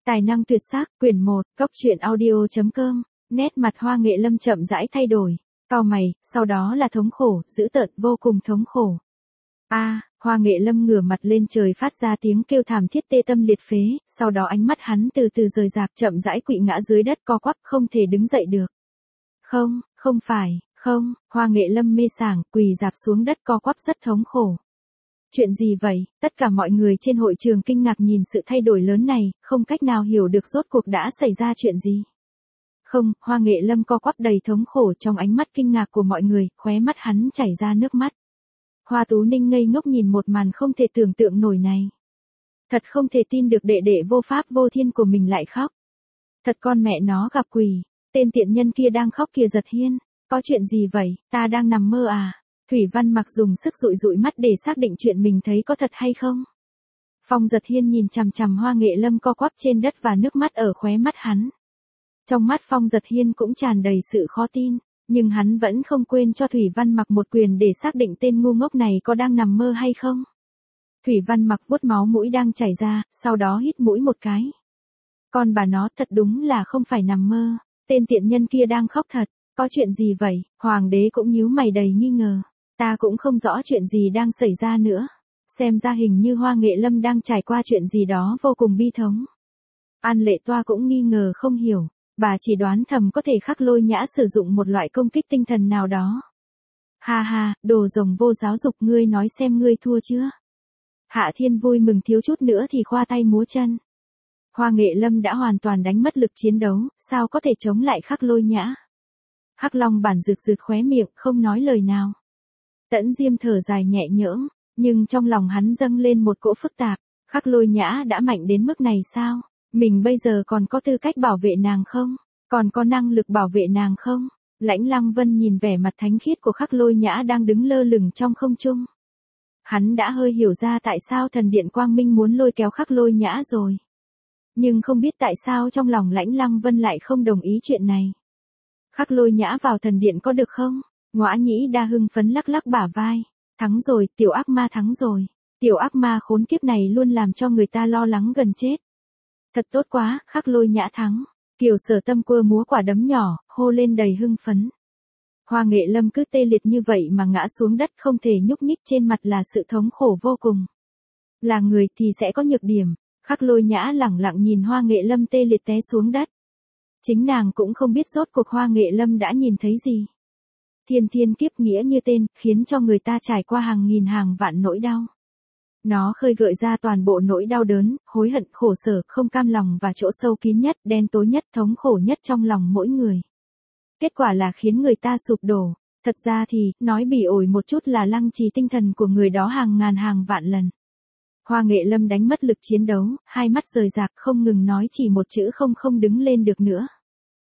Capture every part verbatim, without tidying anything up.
Tài năng tuyệt sắc, quyển một, cốc truyện audio chấm com, nét mặt Hoa Nghệ Lâm chậm rãi thay đổi, cau mày, sau đó là thống khổ, dữ tợn, vô cùng thống khổ. A, à, Hoa Nghệ Lâm ngửa mặt lên trời phát ra tiếng kêu thảm thiết tê tâm liệt phế, sau đó ánh mắt hắn từ từ rời rạc, chậm rãi quỵ ngã dưới đất co quắp, không thể đứng dậy được. Không, không phải, không, Hoa Nghệ Lâm mê sảng, quỳ rạp xuống đất co quắp rất thống khổ. Chuyện gì vậy? Tất cả mọi người trên hội trường kinh ngạc nhìn sự thay đổi lớn này, không cách nào hiểu được rốt cuộc đã xảy ra chuyện gì. Không, Hoa Nghệ Lâm co quắp đầy thống khổ trong ánh mắt kinh ngạc của mọi người, khóe mắt hắn chảy ra nước mắt. Hoa Tú Ninh ngây ngốc nhìn một màn không thể tưởng tượng nổi này. Thật không thể tin được đệ đệ vô pháp vô thiên của mình lại khóc. Thật con mẹ nó gặp quỷ, tên tiện nhân kia đang khóc kìa Giật Hiên, có chuyện gì vậy, ta đang nằm mơ à? Thủy Văn Mặc dùng sức dụi dụi mắt để xác định chuyện mình thấy có thật hay không. Phong Giật Hiên nhìn chằm chằm Hoa Nghệ Lâm co quắp trên đất và nước mắt ở khóe mắt hắn. Trong mắt Phong Giật Hiên cũng tràn đầy sự khó tin, nhưng hắn vẫn không quên cho Thủy Văn Mặc một quyền để xác định tên ngu ngốc này có đang nằm mơ hay không. Thủy Văn Mặc vuốt máu mũi đang chảy ra, sau đó hít mũi một cái. Con bà nó thật đúng là không phải nằm mơ, tên tiện nhân kia đang khóc thật, có chuyện gì vậy? Hoàng đế cũng nhíu mày đầy nghi ngờ. Ta cũng không rõ chuyện gì đang xảy ra nữa. Xem ra hình như Hoa Nghệ Lâm đang trải qua chuyện gì đó vô cùng bi thống. An Lệ Toa cũng nghi ngờ không hiểu. Bà chỉ đoán thầm có thể Khắc Lôi Nhã sử dụng một loại công kích tinh thần nào đó. Ha ha, đồ rồng vô giáo dục, ngươi nói xem ngươi thua chưa? Hạ Thiên vui mừng thiếu chút nữa thì khoa tay múa chân. Hoa Nghệ Lâm đã hoàn toàn đánh mất lực chiến đấu, sao có thể chống lại Khắc Lôi Nhã? Hắc Long Bản rực rực khóe miệng, không nói lời nào. Tẫn Diêm thở dài nhẹ nhõm, nhưng trong lòng hắn dâng lên một cỗ phức tạp. Khắc Lôi Nhã đã mạnh đến mức này sao? Mình bây giờ còn có tư cách bảo vệ nàng không? Còn có năng lực bảo vệ nàng không? Lãnh Lăng Vân nhìn vẻ mặt thánh khiết của Khắc Lôi Nhã đang đứng lơ lửng trong không trung. Hắn đã hơi hiểu ra tại sao thần điện Quang Minh muốn lôi kéo Khắc Lôi Nhã rồi. Nhưng không biết tại sao trong lòng Lãnh Lăng Vân lại không đồng ý chuyện này. Khắc Lôi Nhã vào thần điện có được không? Ngõa Nhĩ Đa hưng phấn lắc lắc bả vai. Thắng rồi, tiểu ác ma thắng rồi. Tiểu ác ma khốn kiếp này luôn làm cho người ta lo lắng gần chết. Thật tốt quá, Khắc Lôi Nhã thắng. Kiều Sở Tâm quơ múa quả đấm nhỏ, hô lên đầy hưng phấn. Hoa Nghệ Lâm cứ tê liệt như vậy mà ngã xuống đất không thể nhúc nhích, trên mặt là sự thống khổ vô cùng. Là người thì sẽ có nhược điểm. Khắc Lôi Nhã lẳng lặng nhìn Hoa Nghệ Lâm tê liệt té xuống đất. Chính nàng cũng không biết rốt cuộc Hoa Nghệ Lâm đã nhìn thấy gì. Thiên thiên kiếp nghĩa như tên, khiến cho người ta trải qua hàng nghìn hàng vạn nỗi đau. Nó khơi gợi ra toàn bộ nỗi đau đớn, hối hận, khổ sở, không cam lòng và chỗ sâu kín nhất, đen tối nhất, thống khổ nhất trong lòng mỗi người. Kết quả là khiến người ta sụp đổ. Thật ra thì, nói bỉ ổi một chút là lăng trì tinh thần của người đó hàng ngàn hàng vạn lần. Hoa Nghệ Lâm đánh mất lực chiến đấu, hai mắt rời rạc không ngừng nói chỉ một chữ không không đứng lên được nữa.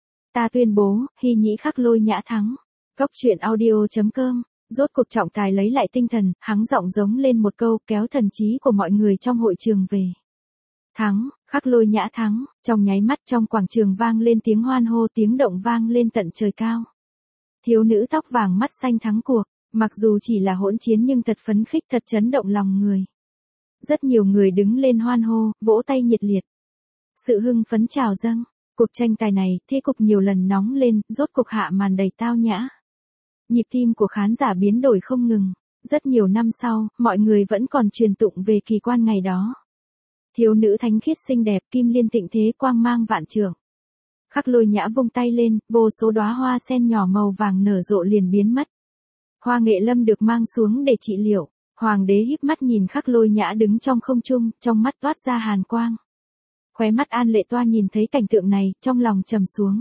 Ta tuyên bố, Hy Nhĩ Khắc Lôi Nhã thắng. Cốc truyện audio chấm com, rốt cuộc trọng tài lấy lại tinh thần, hắng giọng giống lên một câu kéo thần trí của mọi người trong hội trường về. Thắng, Khắc Lôi Nhã thắng, trong nháy mắt trong quảng trường vang lên tiếng hoan hô, tiếng động vang lên tận trời cao. Thiếu nữ tóc vàng mắt xanh thắng cuộc, mặc dù chỉ là hỗn chiến nhưng thật phấn khích, thật chấn động lòng người. Rất nhiều người đứng lên hoan hô, vỗ tay nhiệt liệt. Sự hưng phấn trào dâng, cuộc tranh tài này, thế cục nhiều lần nóng lên, rốt cuộc hạ màn đầy tao nhã. Nhịp tim của khán giả biến đổi không ngừng. Rất nhiều năm sau, mọi người vẫn còn truyền tụng về kỳ quan ngày đó. Thiếu nữ thánh khiết xinh đẹp, kim liên tịnh thế, quang mang vạn trượng. Khắc Lôi Nhã vung tay lên, vô số đóa hoa sen nhỏ màu vàng nở rộ liền biến mất. Hoa Nghệ Lâm được mang xuống để trị liệu. Hoàng đế híp mắt nhìn Khắc Lôi Nhã đứng trong không trung, trong mắt toát ra hàn quang. Khóe mắt An Lệ Toa nhìn thấy cảnh tượng này, trong lòng trầm xuống.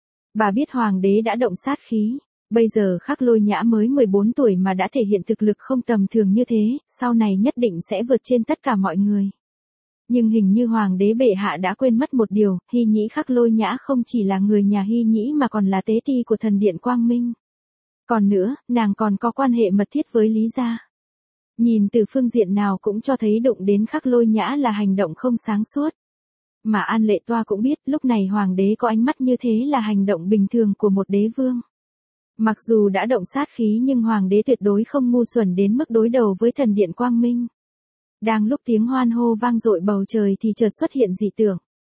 Bà biết hoàng đế đã động sát khí. Bây giờ Khắc Lôi Nhã mới mười bốn tuổi mà đã thể hiện thực lực không tầm thường như thế, sau này nhất định sẽ vượt trên tất cả mọi người. Nhưng hình như hoàng đế bệ hạ đã quên mất một điều, Hy Nhĩ Khắc Lôi Nhã không chỉ là người nhà Hy Nhĩ mà còn là tế ti của thần điện Quang Minh. Còn nữa, nàng còn có quan hệ mật thiết với Lý gia. Nhìn từ phương diện nào cũng cho thấy đụng đến Khắc Lôi Nhã là hành động không sáng suốt. Mà An Lệ Toa cũng biết lúc này hoàng đế có ánh mắt như thế là hành động bình thường của một đế vương. Mặc dù đã động sát khí nhưng hoàng đế tuyệt đối không ngu xuẩn đến mức đối đầu với thần điện Quang Minh. Đang lúc tiếng hoan hô vang dội bầu trời thì chợt xuất hiện dị tượng.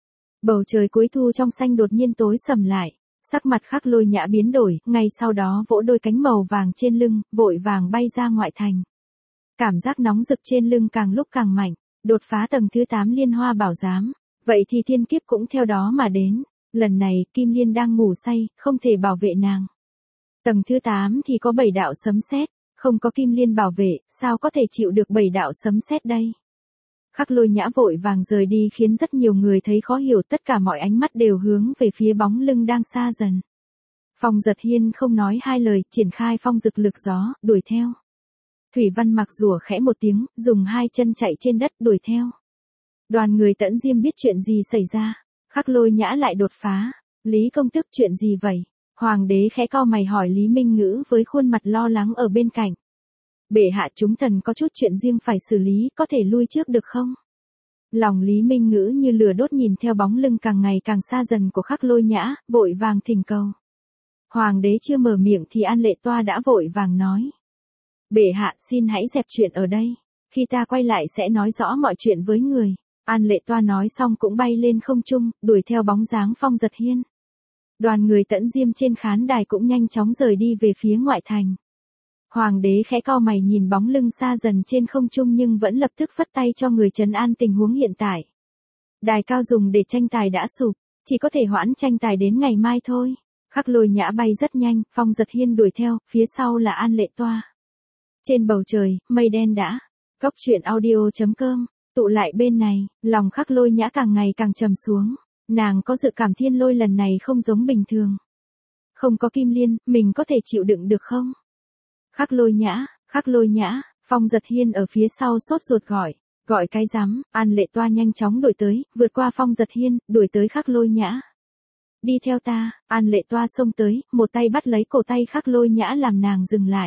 Bầu trời cuối thu trong xanh đột nhiên tối sầm lại, sắc mặt Khắc Lôi Nhã biến đổi, ngay sau đó vỗ đôi cánh màu vàng trên lưng, vội vàng bay ra ngoại thành. Cảm giác nóng rực trên lưng càng lúc càng mạnh, đột phá tầng thứ tám Liên Hoa Bảo Giám, vậy thì thiên kiếp cũng theo đó mà đến, lần này Kim Liên đang ngủ say, không thể bảo vệ nàng. Tầng thứ tám thì có bảy đạo sấm sét, không có Kim Liên bảo vệ, sao có thể chịu được bảy đạo sấm sét đây? Khắc Lôi Nhã vội vàng rời đi khiến rất nhiều người thấy khó hiểu, tất cả mọi ánh mắt đều hướng về phía bóng lưng đang xa dần. Phong Giật Hiên không nói hai lời, triển khai phong dực lực gió, đuổi theo. Thủy Văn Mặc rủa khẽ một tiếng, dùng hai chân chạy trên đất đuổi theo. Đoàn người Tẫn Diêm biết chuyện gì xảy ra, Khắc Lôi Nhã lại đột phá. Lý công tước chuyện gì vậy? Hoàng đế khẽ cau mày hỏi Lý Minh Ngữ với khuôn mặt lo lắng ở bên cạnh. Bệ hạ chúng thần có chút chuyện riêng phải xử lý, có thể lui trước được không? Lòng Lý Minh Ngữ như lửa đốt nhìn theo bóng lưng càng ngày càng xa dần của Khắc Lôi Nhã, vội vàng thỉnh cầu. Hoàng đế chưa mở miệng thì An Lệ Toa đã vội vàng nói. Bệ hạ xin hãy dẹp chuyện ở đây, khi ta quay lại sẽ nói rõ mọi chuyện với người. An Lệ Toa nói xong cũng bay lên không trung, đuổi theo bóng dáng Phong Giật Hiên. Đoàn người Tẫn Diêm trên khán đài cũng nhanh chóng rời đi về phía ngoại thành. Hoàng đế khẽ cau mày nhìn bóng lưng xa dần trên không trung nhưng vẫn lập tức phất tay cho người trấn an tình huống hiện tại. Đài cao dùng để tranh tài đã sụp, chỉ có thể hoãn tranh tài đến ngày mai thôi. Khắc Lôi Nhã bay rất nhanh, Phong Giật Hiên đuổi theo, phía sau là An Lệ Toa. Trên bầu trời, mây đen đã. Cốc truyện audio chấm com, tụ lại bên này, lòng Khắc Lôi Nhã càng ngày càng trầm xuống. Nàng có dự cảm thiên lôi lần này không giống bình thường. Không có Kim Liên, mình có thể chịu đựng được không? Khắc Lôi Nhã, Khắc Lôi Nhã, Phong Giật Hiên ở phía sau sốt ruột gọi, gọi cái rắm. An Lệ Toa nhanh chóng đuổi tới, vượt qua Phong Giật Hiên, đuổi tới Khắc Lôi Nhã. Đi theo ta. An Lệ Toa xông tới, một tay bắt lấy cổ tay Khắc Lôi Nhã làm nàng dừng lại.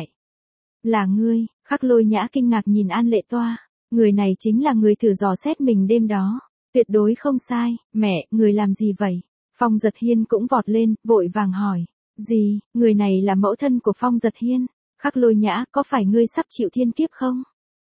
Là ngươi? Khắc Lôi Nhã kinh ngạc nhìn An Lệ Toa, người này chính là người thử dò xét mình đêm đó. Tuyệt đối không sai. Mẹ, người làm gì vậy? Phong Giật Hiên cũng vọt lên, vội vàng hỏi. Gì, người này là mẫu thân của Phong Giật Hiên. Khắc Lôi Nhã, có phải ngươi sắp chịu thiên kiếp không?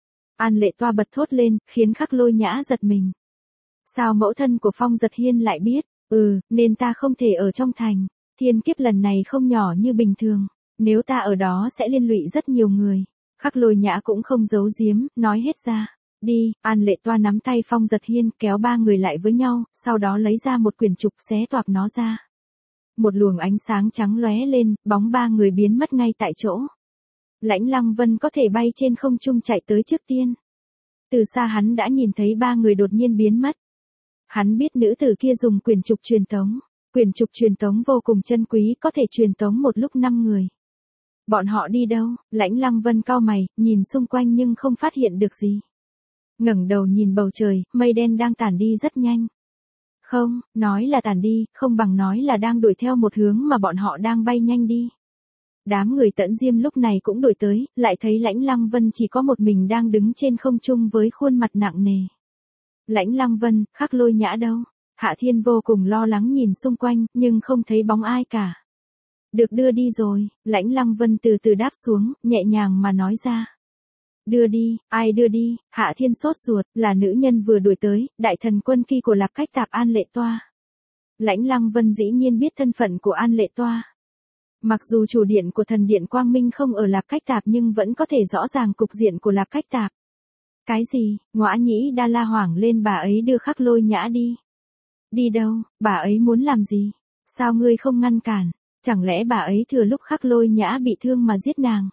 An Lệ Toa bật thốt lên, khiến Khắc Lôi Nhã giật mình. Sao mẫu thân của Phong Giật Hiên lại biết? Ừ, nên ta không thể ở trong thành. Thiên kiếp lần này không nhỏ như bình thường. Nếu ta ở đó sẽ liên lụy rất nhiều người. Khắc Lôi Nhã cũng không giấu giếm, nói hết ra. Đi. An Lệ Toa nắm tay Phong Giật Hiên kéo ba người lại với nhau, sau đó lấy ra một quyển trục xé toạc nó ra. Một luồng ánh sáng trắng lóe lên, bóng ba người biến mất ngay tại chỗ. Lãnh Lăng Vân có thể bay trên không trung chạy tới trước tiên. Từ xa hắn đã nhìn thấy ba người đột nhiên biến mất. Hắn biết nữ tử kia dùng quyển trục truyền tống. Quyển trục truyền tống vô cùng chân quý, có thể truyền tống một lúc năm người. Bọn họ đi đâu? Lãnh Lăng Vân cau mày, nhìn xung quanh nhưng không phát hiện được gì. Ngẩng đầu nhìn bầu trời, mây đen đang tản đi rất nhanh. Không, nói là tản đi, không bằng nói là đang đuổi theo một hướng mà bọn họ đang bay nhanh đi. Đám người Tẫn Diêm lúc này cũng đuổi tới, lại thấy Lãnh Lăng Vân chỉ có một mình đang đứng trên không trung với khuôn mặt nặng nề. Lãnh Lăng Vân, Khắc Lôi Nhã đâu? Hạ Thiên vô cùng lo lắng nhìn xung quanh, nhưng không thấy bóng ai cả. Được đưa đi rồi. Lãnh Lăng Vân từ từ đáp xuống, nhẹ nhàng mà nói ra. Đưa đi, ai đưa đi? Hạ Thiên sốt ruột, là nữ nhân vừa đuổi tới, đại thần quân kỳ của Lạp Cách Tạp An Lệ Toa. Lãnh Lăng Vân dĩ nhiên biết thân phận của An Lệ Toa. Mặc dù chủ điện của thần điện Quang Minh không ở Lạp Cách Tạp nhưng vẫn có thể rõ ràng cục diện của Lạp Cách Tạp. Cái gì? Ngõa Nhĩ Đa la hoảng lên, bà ấy đưa Khắc Lôi Nhã đi. Đi đâu? Bà ấy muốn làm gì? Sao ngươi không ngăn cản? Chẳng lẽ bà ấy thừa lúc Khắc Lôi Nhã bị thương mà giết nàng?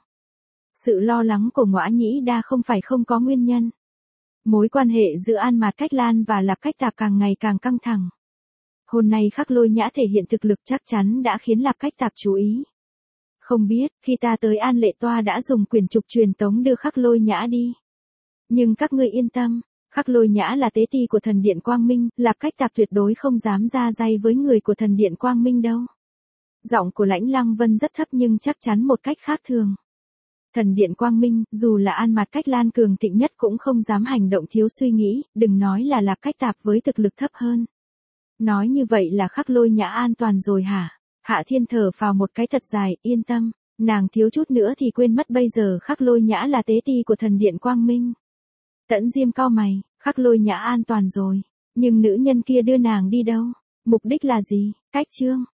Sự lo lắng của Ngõa Nhĩ Đa không phải không có nguyên nhân. Mối quan hệ giữa An Mạt Cách Lan và Lạp Cách Tạp càng ngày càng căng thẳng. Hôm nay Khắc Lôi Nhã thể hiện thực lực chắc chắn đã khiến Lạp Cách Tạp chú ý. Không biết, khi ta tới An Lệ Toa đã dùng quyển trục truyền tống đưa Khắc Lôi Nhã đi. Nhưng các ngươi yên tâm, Khắc Lôi Nhã là tế ti của thần điện Quang Minh, Lạp Cách Tạp tuyệt đối không dám ra tay với người của thần điện Quang Minh đâu. Giọng của Lãnh Lăng Vân rất thấp nhưng chắc chắn một cách khác thường. Thần điện Quang Minh, dù là An Mạt Cách Lan cường thịnh nhất cũng không dám hành động thiếu suy nghĩ, đừng nói là Lạp Cách Tạp với thực lực thấp hơn. Nói như vậy là Khắc Lôi Nhã an toàn rồi hả? Hạ Thiên thở phào một cái thật dài, yên tâm, nàng thiếu chút nữa thì quên mất bây giờ Khắc Lôi Nhã là tế ti của thần điện Quang Minh. Tẫn Diêm cau mày, Khắc Lôi Nhã an toàn rồi, nhưng nữ nhân kia đưa nàng đi đâu? Mục đích là gì? Cách chương.